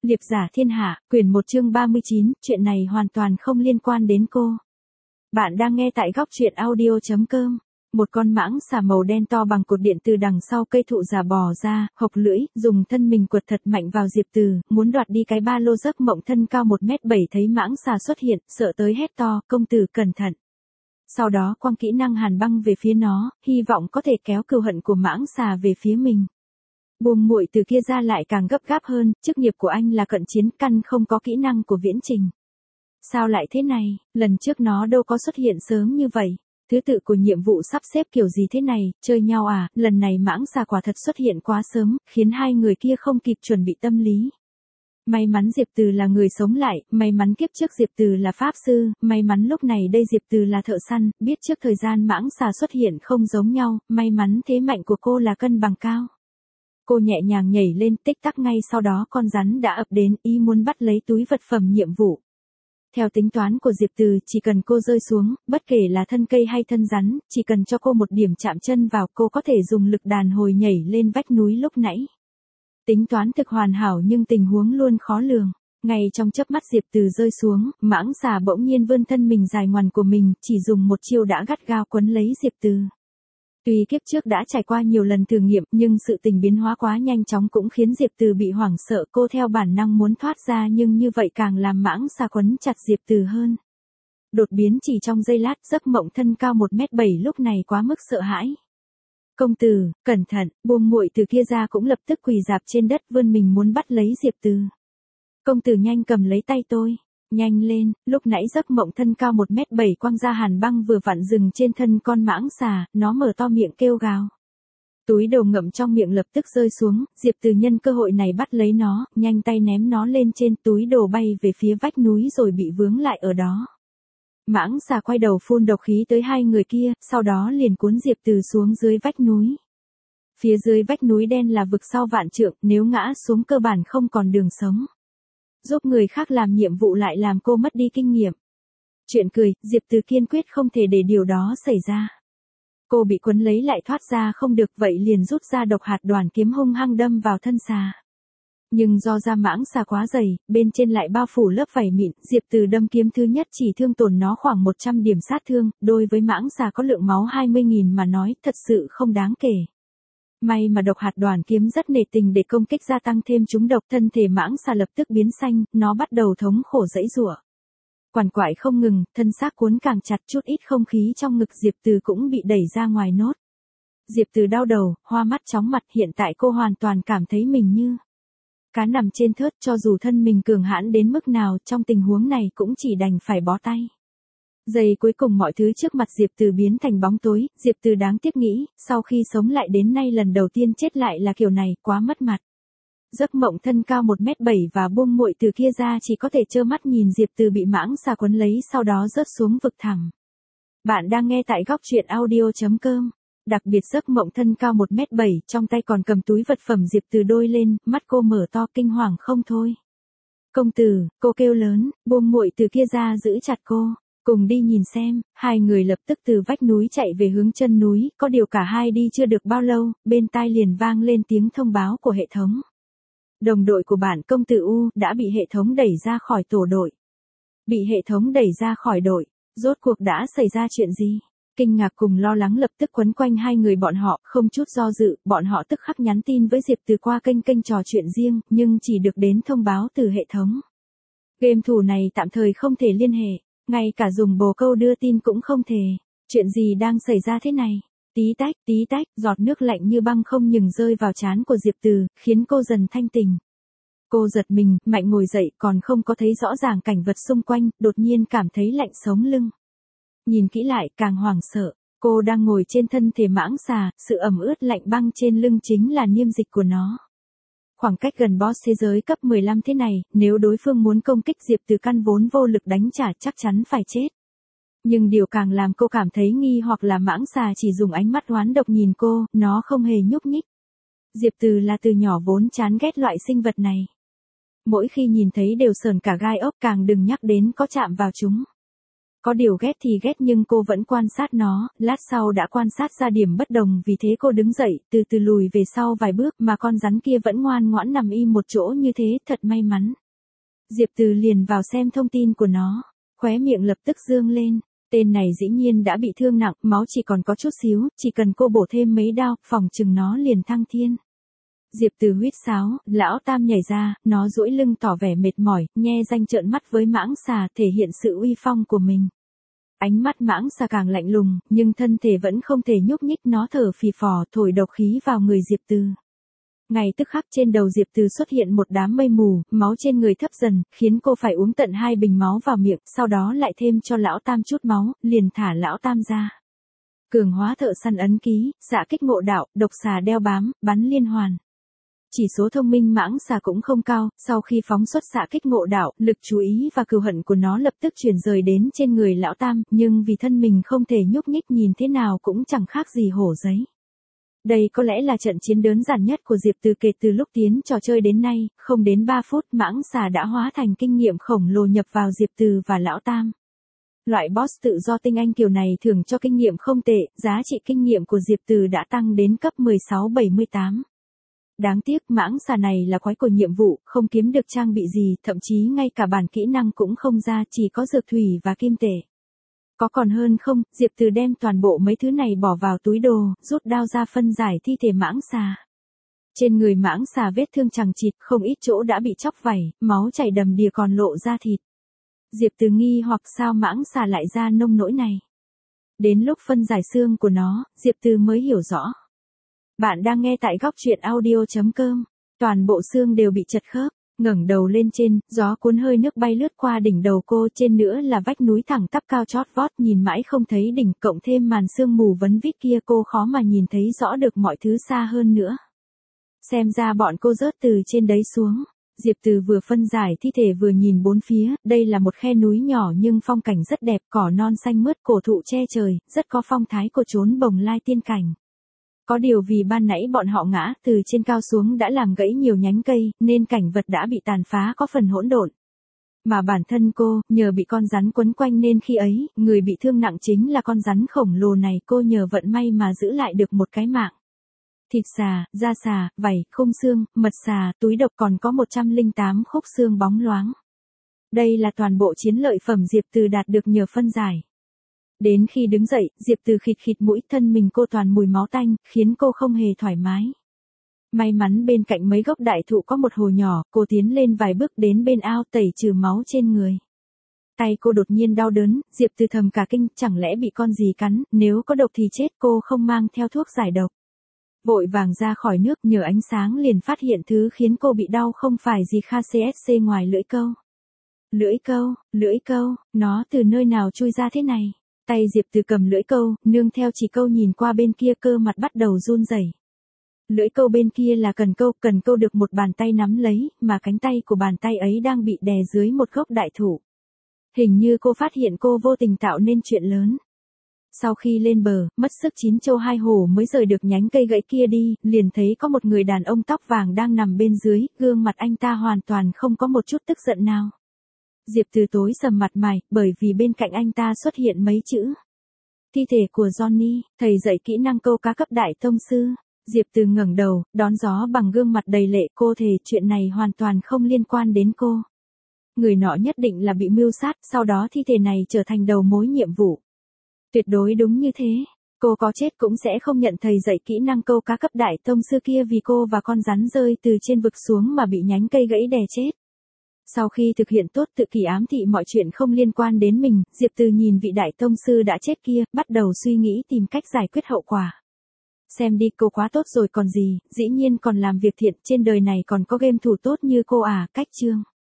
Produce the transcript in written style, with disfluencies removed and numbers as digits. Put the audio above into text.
Liệp giả thiên hạ, quyển 1 chương 39, chuyện này hoàn toàn không liên quan đến cô. Bạn đang nghe tại góc truyện audio.com. Một con mãng xà màu đen to bằng cột điện từ đằng sau cây thụ già bò ra, hộc lưỡi, dùng thân mình quật thật mạnh vào Diệp Từ, muốn đoạt đi cái ba lô giấc mộng thân cao 1m7. Thấy mãng xà xuất hiện, sợ tới hét to, công tử cẩn thận. Sau đó quăng kỹ năng hàn băng về phía nó, hy vọng có thể kéo cừu hận của mãng xà về phía mình. Buông muội từ kia ra lại càng gấp gáp hơn, chức nghiệp của anh là cận chiến, căn không có kỹ năng của viễn trình. Sao lại thế này, lần trước nó đâu có xuất hiện sớm như vậy. Thứ tự của nhiệm vụ sắp xếp kiểu gì thế này, chơi nhau à, lần này mãng xà quả thật xuất hiện quá sớm, khiến hai người kia không kịp chuẩn bị tâm lý. May mắn Diệp Từ là người sống lại, may mắn kiếp trước Diệp Từ là pháp sư, may mắn lúc này đây Diệp Từ là thợ săn, biết trước thời gian mãng xà xuất hiện không giống nhau, may mắn thế mạnh của cô là cân bằng cao. Cô nhẹ nhàng nhảy lên, tích tắc ngay sau đó con rắn đã ập đến, ý muốn bắt lấy túi vật phẩm nhiệm vụ. Theo tính toán của Diệp Từ, chỉ cần cô rơi xuống, bất kể là thân cây hay thân rắn, chỉ cần cho cô một điểm chạm chân vào, cô có thể dùng lực đàn hồi nhảy lên vách núi lúc nãy. Tính toán thực hoàn hảo nhưng tình huống luôn khó lường. Ngay trong chớp mắt Diệp Từ rơi xuống, mãng xà bỗng nhiên vươn thân mình dài ngoằn của mình, chỉ dùng một chiêu đã gắt gao quấn lấy Diệp Từ. Tuy kiếp trước đã trải qua nhiều lần thử nghiệm, nhưng sự tình biến hóa quá nhanh chóng cũng khiến Diệp Từ bị hoảng sợ, cô theo bản năng muốn thoát ra nhưng như vậy càng làm mãng xà quấn chặt Diệp Từ hơn. Đột biến chỉ trong giây lát, giấc mộng thân cao 1m7 lúc này quá mức sợ hãi. Công tử, cẩn thận, buông muội từ kia ra cũng lập tức quỳ rạp trên đất vươn mình muốn bắt lấy Diệp Từ. Công tử nhanh cầm lấy tay tôi. Nhanh lên, lúc nãy giấc mộng thân cao 1m7 quăng ra hàn băng vừa vặn dừng trên thân con mãng xà, nó mở to miệng kêu gào. Túi đồ ngậm trong miệng lập tức rơi xuống, Diệp Từ nhân cơ hội này bắt lấy nó, nhanh tay ném nó lên trên, túi đồ bay về phía vách núi rồi bị vướng lại ở đó. Mãng xà quay đầu phun độc khí tới hai người kia, sau đó liền cuốn Diệp Từ xuống dưới vách núi. Phía dưới vách núi đen là vực sau vạn trượng, nếu ngã xuống cơ bản không còn đường sống. Giúp người khác làm nhiệm vụ lại làm cô mất đi kinh nghiệm. Chuyện cười, Diệp Từ kiên quyết không thể để điều đó xảy ra. Cô bị quấn lấy lại thoát ra không được, vậy liền rút ra độc hạt đoàn kiếm hung hăng đâm vào thân xà. Nhưng do da mãng xà quá dày, bên trên lại bao phủ lớp vảy mịn, Diệp Từ đâm kiếm thứ nhất chỉ thương tổn nó khoảng 100 điểm sát thương, đối với mãng xà có lượng máu 20.000 mà nói thật sự không đáng kể. May mà độc hạt đoàn kiếm rất nề tình để công kích gia tăng thêm trúng độc, thân thể mãng xà lập tức biến xanh, nó bắt đầu thống khổ giãy giụa. Quằn quại không ngừng, thân xác cuốn càng chặt, chút ít không khí trong ngực Diệp Từ cũng bị đẩy ra ngoài nốt. Diệp Từ đau đầu, hoa mắt chóng mặt, hiện tại cô hoàn toàn cảm thấy mình như cá nằm trên thớt, cho dù thân mình cường hãn đến mức nào, trong tình huống này cũng chỉ đành phải bó tay. Giây cuối cùng mọi thứ trước mặt Diệp Từ biến thành bóng tối, Diệp Từ đáng tiếc nghĩ, sau khi sống lại đến nay lần đầu tiên chết lại là kiểu này, quá mất mặt. Giấc mộng thân cao 1m7 và buông muội từ kia ra chỉ có thể trơ mắt nhìn Diệp Từ bị mãng xà quấn lấy sau đó rớt xuống vực thẳm. Bạn đang nghe tại góc truyện audio.com. Đặc biệt giấc mộng thân cao 1m7, trong tay còn cầm túi vật phẩm Diệp Từ đôi lên, mắt cô mở to kinh hoàng không thôi. Công tử, cô kêu lớn, buông muội từ kia ra giữ chặt cô. Cùng đi nhìn xem, hai người lập tức từ vách núi chạy về hướng chân núi, có điều cả hai đi chưa được bao lâu, bên tai liền vang lên tiếng thông báo của hệ thống. Đồng đội của bạn công tử U đã bị hệ thống đẩy ra khỏi tổ đội. Bị hệ thống đẩy ra khỏi đội, rốt cuộc đã xảy ra chuyện gì? Kinh ngạc cùng lo lắng lập tức quấn quanh hai người bọn họ, không chút do dự, bọn họ tức khắc nhắn tin với Diệp Từ qua kênh trò chuyện riêng, nhưng chỉ được đến thông báo từ hệ thống. Game thủ này tạm thời không thể liên hệ. Ngay cả dùng bồ câu đưa tin cũng không thể. Chuyện gì đang xảy ra thế này? Tí tách, giọt nước lạnh như băng không ngừng rơi vào trán của Diệp Từ, khiến cô dần thanh tỉnh. Cô giật mình, mạnh ngồi dậy, còn không có thấy rõ ràng cảnh vật xung quanh, đột nhiên cảm thấy lạnh sống lưng. Nhìn kỹ lại, càng hoảng sợ. Cô đang ngồi trên thân thể mãng xà, sự ẩm ướt lạnh băng trên lưng chính là niêm dịch của nó. Khoảng cách gần boss thế giới cấp 15 thế này, nếu đối phương muốn công kích Diệp Từ căn vốn vô lực đánh trả chắc chắn phải chết. Nhưng điều càng làm cô cảm thấy nghi hoặc là mãng xà chỉ dùng ánh mắt oán độc nhìn cô, nó không hề nhúc nhích. Diệp Từ là từ nhỏ vốn chán ghét loại sinh vật này. Mỗi khi nhìn thấy đều sờn cả gai ốc, càng đừng nhắc đến có chạm vào chúng. Có điều ghét thì ghét nhưng cô vẫn quan sát nó, lát sau đã quan sát ra điểm bất đồng, vì thế cô đứng dậy, từ từ lùi về sau vài bước, mà con rắn kia vẫn ngoan ngoãn nằm im một chỗ như thế, thật may mắn. Diệp Từ liền vào xem thông tin của nó, khóe miệng lập tức dương lên. Tên này dĩ nhiên đã bị thương nặng, máu chỉ còn có chút xíu, chỉ cần cô bổ thêm mấy đao, phòng chừng nó liền thăng thiên. Diệp Từ huýt sáo, lão tam nhảy ra, nó duỗi lưng tỏ vẻ mệt mỏi, nhe răng trợn mắt với mãng xà, thể hiện sự uy phong của mình. Ánh mắt mãng xà càng lạnh lùng, nhưng thân thể vẫn không thể nhúc nhích, nó thở phì phò, thổi độc khí vào người Diệp Từ. Ngay tức khắc trên đầu Diệp Từ xuất hiện một đám mây mù, máu trên người thấp dần, khiến cô phải uống tận 2 bình máu vào miệng, sau đó lại thêm cho lão tam chút máu, liền thả lão tam ra. Cường hóa thợ săn ấn ký, xạ kích ngộ đạo, độc xà đeo bám, bắn liên hoàn. Chỉ số thông minh mãng xà cũng không cao, sau khi phóng xuất xạ kích ngộ đạo, lực chú ý và cừu hận của nó lập tức chuyển rời đến trên người lão tam, nhưng vì thân mình không thể nhúc nhích, nhìn thế nào cũng chẳng khác gì hổ giấy. Đây có lẽ là trận chiến đơn giản nhất của Diệp Từ kể từ lúc tiến trò chơi đến nay, không đến 3 phút mãng xà đã hóa thành kinh nghiệm khổng lồ nhập vào Diệp Từ và lão tam. Loại boss tự do tinh anh kiểu này thường cho kinh nghiệm không tệ, giá trị kinh nghiệm của Diệp Từ đã tăng đến cấp 16-78. Đáng tiếc mãng xà này là quái của nhiệm vụ, không kiếm được trang bị gì, thậm chí ngay cả bản kỹ năng cũng không ra, chỉ có dược thủy và kim tệ. Có còn hơn không, Diệp Từ đem toàn bộ mấy thứ này bỏ vào túi đồ, rút đao ra phân giải thi thể mãng xà. Trên người mãng xà vết thương chằng chịt, không ít chỗ đã bị chóc vảy, máu chảy đầm đìa còn lộ ra thịt. Diệp Từ nghi hoặc sao mãng xà lại ra nông nỗi này. Đến lúc phân giải xương của nó, Diệp Từ mới hiểu rõ. Bạn đang nghe tại góc truyện audio.com. Toàn bộ xương đều bị chật khớp, ngẩng đầu lên trên, gió cuốn hơi nước bay lướt qua đỉnh đầu cô, trên nữa là vách núi thẳng tắp cao chót vót, nhìn mãi không thấy đỉnh, cộng thêm màn sương mù vấn vít kia, cô khó mà nhìn thấy rõ được mọi thứ xa hơn nữa. Xem ra bọn cô rớt từ trên đấy xuống. Diệp Từ vừa phân giải thi thể vừa nhìn bốn phía, đây là một khe núi nhỏ nhưng phong cảnh rất đẹp, cỏ non xanh mướt, cổ thụ che trời, rất có phong thái của chốn bồng lai tiên cảnh. Có điều vì ban nãy bọn họ ngã từ trên cao xuống đã làm gãy nhiều nhánh cây, nên cảnh vật đã bị tàn phá có phần hỗn độn. Mà bản thân cô, nhờ bị con rắn quấn quanh nên khi ấy, người bị thương nặng chính là con rắn khổng lồ này, cô nhờ vận may mà giữ lại được một cái mạng. Thịt xà, da xà, vảy, khung xương, mật xà, túi độc, còn có 108 khúc xương bóng loáng. Đây là toàn bộ chiến lợi phẩm Diệp Từ đạt được nhờ phân giải. Đến khi đứng dậy, Diệp Từ khịt khịt mũi, thân mình cô toàn mùi máu tanh, khiến cô không hề thoải mái. May mắn bên cạnh mấy gốc đại thụ có một hồ nhỏ, cô tiến lên vài bước đến bên ao tẩy trừ máu trên người. Tay cô đột nhiên đau đớn, Diệp Từ thầm cả kinh, chẳng lẽ bị con gì cắn, nếu có độc thì chết, cô không mang theo thuốc giải độc. Vội vàng ra khỏi nước, nhờ ánh sáng liền phát hiện thứ khiến cô bị đau không phải gì khác CSC ngoài lưỡi câu. Lưỡi câu, nó từ nơi nào chui ra thế này? Tay Diệp Từ cầm lưỡi câu, nương theo chỉ câu nhìn qua bên kia, cơ mặt bắt đầu run rẩy. Lưỡi câu bên kia là cần câu được một bàn tay nắm lấy, mà cánh tay của bàn tay ấy đang bị đè dưới một gốc đại thụ. Hình như cô phát hiện cô vô tình tạo nên chuyện lớn. Sau khi lên bờ, mất sức chín châu hai hổ mới rời được nhánh cây gãy kia đi, liền thấy có một người đàn ông tóc vàng đang nằm bên dưới, gương mặt anh ta hoàn toàn không có một chút tức giận nào. Diệp Từ tối sầm mặt mày, bởi vì bên cạnh anh ta xuất hiện mấy chữ. Thi thể của Johnny, thầy dạy kỹ năng câu cá cấp đại tông sư. Diệp Từ ngẩng đầu, đón gió bằng gương mặt đầy lệ, cô thề chuyện này hoàn toàn không liên quan đến cô. Người nọ nhất định là bị mưu sát, sau đó thi thể này trở thành đầu mối nhiệm vụ. Tuyệt đối đúng như thế. Cô có chết cũng sẽ không nhận thầy dạy kỹ năng câu cá cấp đại tông sư kia, vì cô và con rắn rơi từ trên vực xuống mà bị nhánh cây gãy đè chết. Sau khi thực hiện tốt tự kỷ ám thị mọi chuyện không liên quan đến mình, Diệp Từ nhìn vị đại tông sư đã chết kia, bắt đầu suy nghĩ tìm cách giải quyết hậu quả. Xem đi, cô quá tốt rồi còn gì, dĩ nhiên còn làm việc thiện, trên đời này còn có game thủ tốt như cô à, cách chương.